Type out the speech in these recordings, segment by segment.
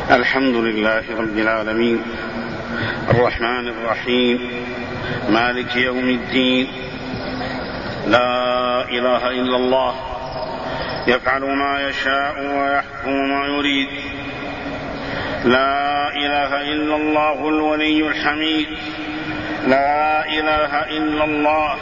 الحمد لله رب العالمين الرحمن الرحيم مالك يوم الدين. لا إله إلا الله يفعل ما يشاء ويحكم ما يريد. لا إله إلا الله الولي الحميد. لا إله إلا الله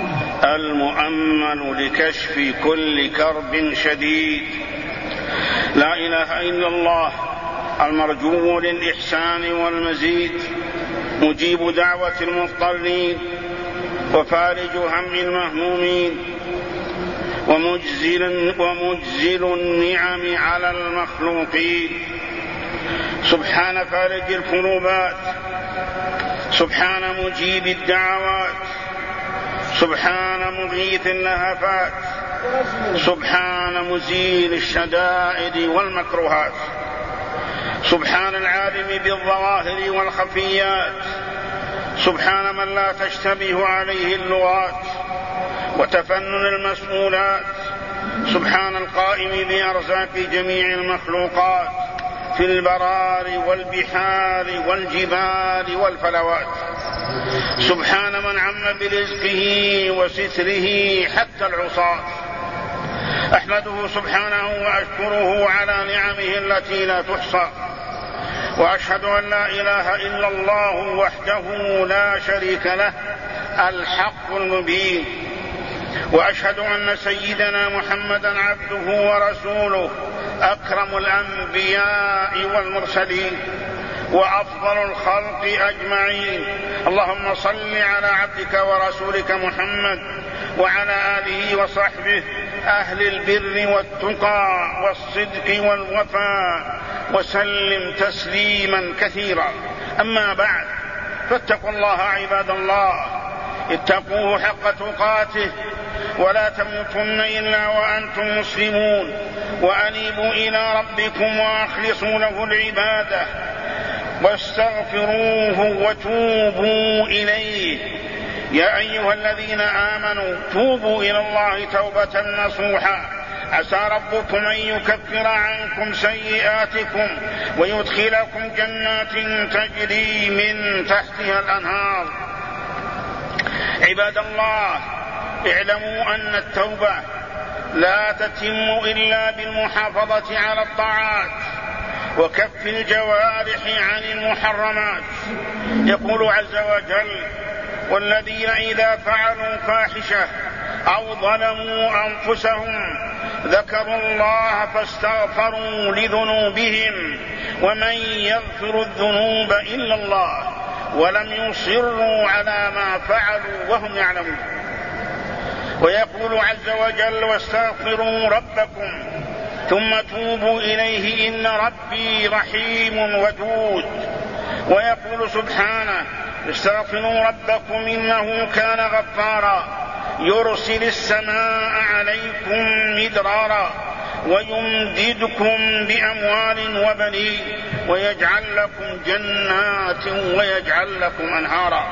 المؤمل لكشف كل كرب شديد. لا إله إلا الله المرجو للإحسان والمزيد، مجيب دعوة المضطرين وفارج هم المهمومين، ومجزل النعم على المخلوقين. سبحان فارج الكروبات، سبحان مجيب الدعوات، سبحان مغيث اللهفات، سبحان مزيل الشدائد والمكروهات، سبحان العالم بالظواهر والخفيات، سبحان من لا تشتبه عليه اللغات وتفنن المسؤولات، سبحان القائم بأرزاق جميع المخلوقات في البرار والبحار والجبال والفلوات، سبحان من عم برزقه وستره حتى العصاة. أحمده سبحانه وأشكره على نعمه التي لا تحصى، وأشهد أن لا إله إلا الله وحده لا شريك له الحق المبين، وأشهد أن سيدنا محمدا عبده ورسوله أكرم الأنبياء والمرسلين وأفضل الخلق أجمعين. اللهم صل على عبدك ورسولك محمد وعلى آله وصحبه أهل البر والتقى والصدق والوفاء، وسلم تسليما كثيرا. أما بعد، فاتقوا الله عباد الله، اتقوه حق تقاته، ولا تموتن إلا وأنتم مسلمون، وأنيبوا إلى ربكم وأخلصوا له العبادة واستغفروه وتوبوا إليه. يا أيها الذين آمنوا توبوا إلى الله توبة نصوحا، عسى ربكم أن يكفر عنكم سيئاتكم ويدخلكم جنات تجري من تحتها الأنهار. عباد الله، اعلموا أن التوبة لا تتم إلا بالمحافظة على الطاعات وكف الجوارح عن المحرمات. يقول عز وجل: والذين إذا فعلوا فاحشة أو ظلموا أنفسهم ذكروا الله فاستغفروا لذنوبهم ومن يغفر الذنوب إلا الله ولم يصروا على ما فعلوا وهم يعلمون. ويقول عز وجل: واستغفروا ربكم ثم توبوا إليه إن ربي رحيم ودود. ويقول سبحانه: استغفروا ربكم إنه كان غفارا يرسل السماء عليكم مدرارا ويمددكم بأموال وبنين ويجعل لكم جنات ويجعل لكم أنهارا.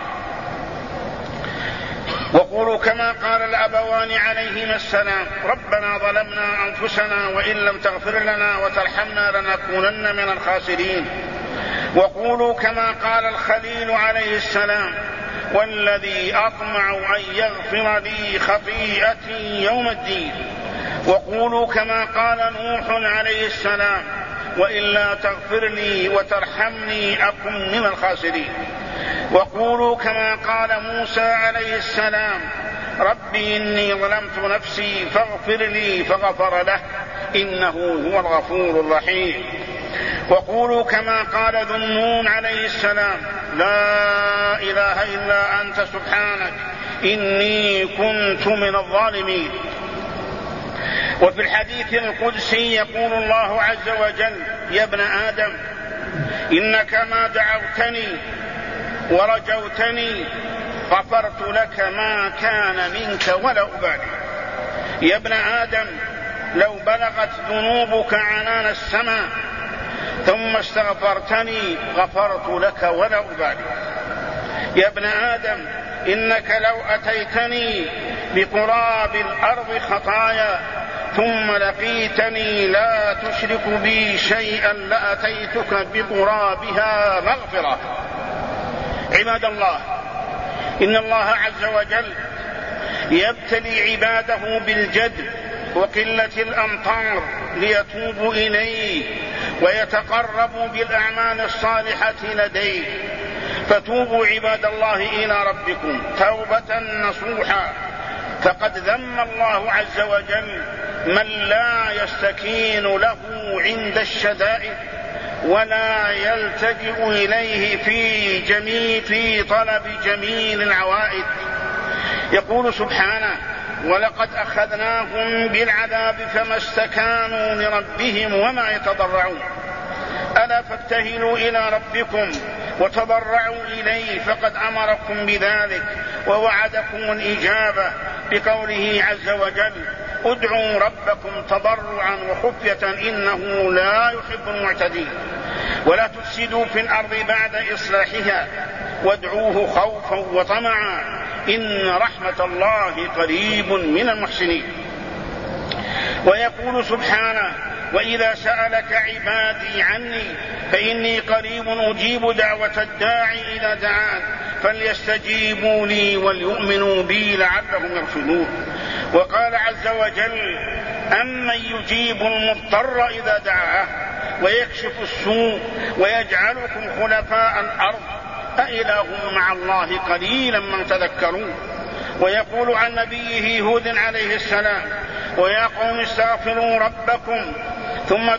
وقولوا كما قال الأبوان عليهما السلام: ربنا ظلمنا أنفسنا وإن لم تغفر لنا وترحمنا لنكونن من الخاسرين. وقولوا كما قال الخليل عليه السلام: والذي أطمع أن يغفر لي خطيئتي يوم الدين. وقولوا كما قال نوح عليه السلام: وإلا تغفر لي وترحمني أكن من الخاسرين. وقولوا كما قال موسى عليه السلام: ربي إني ظلمت نفسي فاغفر لي فغفر له إنه هو الغفور الرحيم. وقولوا كما قال ذو النون عليه السلام: لا إله إلا أنت سبحانك إني كنت من الظالمين. وفي الحديث القدسي يقول الله عز وجل: يا ابن آدم إنك ما دعوتني ورجوتني غفرت لك ما كان منك ولا أبالي. يا ابن آدم لو بلغت ذنوبك عنان السماء ثم استغفرتني غفرت لك ولا أبالي. يا ابن آدم إنك لو أتيتني بقراب الأرض خطايا ثم لقيتني لا تشرك بي شيئا لأتيتك بقرابها مغفرة. عباد الله، إن الله عز وجل يبتلي عباده بالجد وقلة الأمطار ليتوبوا إليه ويتقربوا بالأعمال الصالحة لديه، فتوبوا عباد الله إلى ربكم توبة نصوحا. فقد ذم الله عز وجل من لا يستكين له عند الشدائد ولا يلتجئ إليه في طلب جميل العوائد. يقول سبحانه: ولقد أخذناهم بالعذاب فما استكانوا لربهم وما يتضرعون. ألا فابتهلوا إلى ربكم وتضرعوا إليه فقد أمركم بذلك ووعدكم الإجابة بقوله عز وجل: ادعوا ربكم تضرعا وخفية إنه لا يحب المعتدين. ولا تفسدوا في الأرض بعد إصلاحها وادعوه خوفا وطمعا إن رحمة الله قريب من المحسنين. ويقول سبحانه: وإذا سألك عبادي عني فإني قريب أجيب دعوة الداعي إذا دعان فليستجيبوا لي وليؤمنوا بي لعلهم يرشدون. وقال عز وجل: أمن يجيب المضطر إذا دعاه ويكشف السوء ويجعلكم خلفاء الأرض أإله مع الله قليلا ما تذكرون. ويقول عن نبيه هود عليه السلام: ويا قوم استغفروا ربكم ثم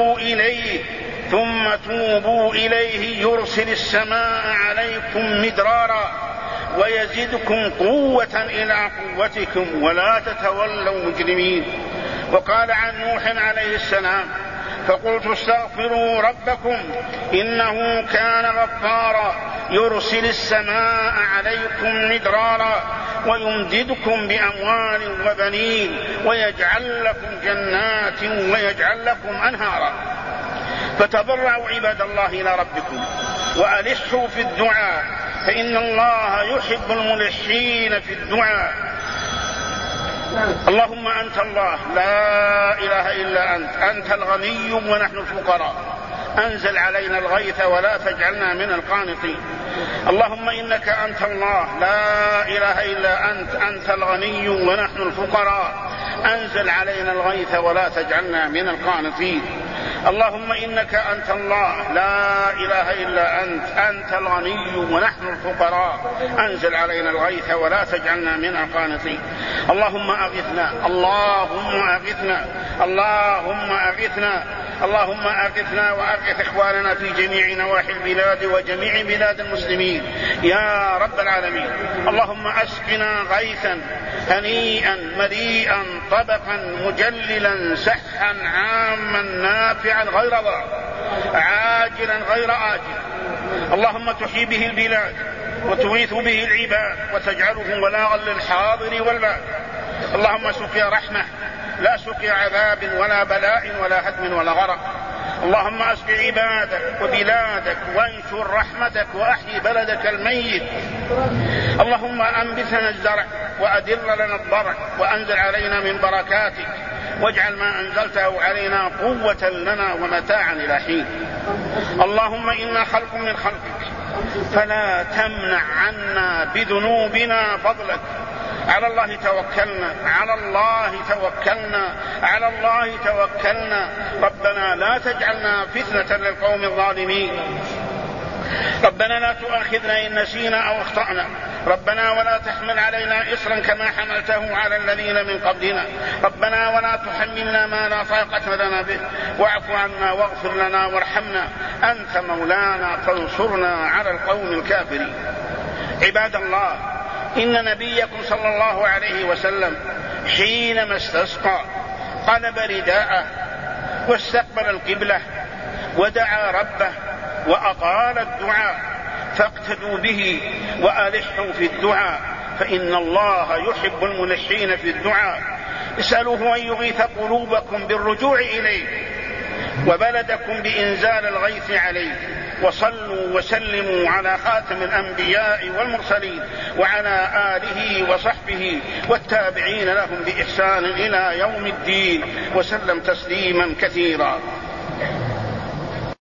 توبوا إليه يرسل السماء عليكم مدرارا ويزدكم قوة إلى قوتكم ولا تتولوا مجرمين. وقال عن نوح عليه السلام: فقلت استغفروا ربكم إنه كان غفارا يرسل السماء عليكم مدرارا ويمددكم بأموال وبنين ويجعل لكم جنات ويجعل لكم أنهارا. فتضرعوا عباد الله إلى ربكم وألحوا في الدعاء فإن الله يحب الملحين في الدعاء. اللهم أنت الله لا إله إلا أنت الغني ونحن الفقراء، أنزل علينا الغيث ولا تجعلنا من القانطين. اللهم إنك أنت الله لا إله إلا أنت الغني ونحن الفقراء، أنزل علينا الغيث ولا تجعلنا من القانطين. اللهم إنك أنت الله لا إله إلا أنت الغني ونحن الفقراء، أنزل علينا الغيث ولا تجعلنا من القانطين. اللهم أغثنا اللهم أغثنا اللهم أغثنا اللهم أغثنا وأغث إخواننا في جميع نواحي البلاد وجميع بلاد المسلمين يا رب العالمين. اللهم أسقنا غيثا هنيئا مليئا طبقا مجللا سحا عاما نافعا غير ضار عاجلا غير آجل. اللهم تحيي به البلاد وتغيث به العباد وتجعله بلاغا للحاضر والباد. اللهم سقيا رحمة لا سقيا عذاب ولا بلاء ولا هدم ولا غرق. اللهم اسق عبادك وبلادك وانشر رحمتك واحيي بلدك الميت. اللهم انبتنا الزرع وادر لنا الضرع وانزل علينا من بركاتك واجعل ما انزلته علينا قوة لنا ومتاعا الى حين. اللهم انا خلق من خلقك فلا تمنع عنا بذنوبنا فضلك. على الله توكلنا على الله توكلنا على الله توكلنا. ربنا لا تجعلنا فتنة للقوم الظالمين. ربنا لا تؤاخذنا إن نسينا أو اخطأنا. ربنا ولا تحمل علينا إصرا كما حملته على الذين من قبلنا. ربنا ولا تحملنا ما لا طاقة لنا به واعف عنا واغفر لنا وارحمنا أنت مولانا فانصرنا على القوم الكافرين. عباد الله، إن نبيكم صلى الله عليه وسلم حينما استسقى قلب رداءه واستقبل القبلة ودعا ربه وأطال الدعاء، فاقتدوا به وألحوا في الدعاء فإن الله يحب الملحين في الدعاء. اسألوه أن يغيث قلوبكم بالرجوع إليه وبلدكم بإنزال الغيث عليه وصلوا وسلموا على خاتم الأنبياء والمرسلين وعلى آله وصحبه والتابعين لهم بإحسان إلى يوم الدين وسلم تسليما كثيرا.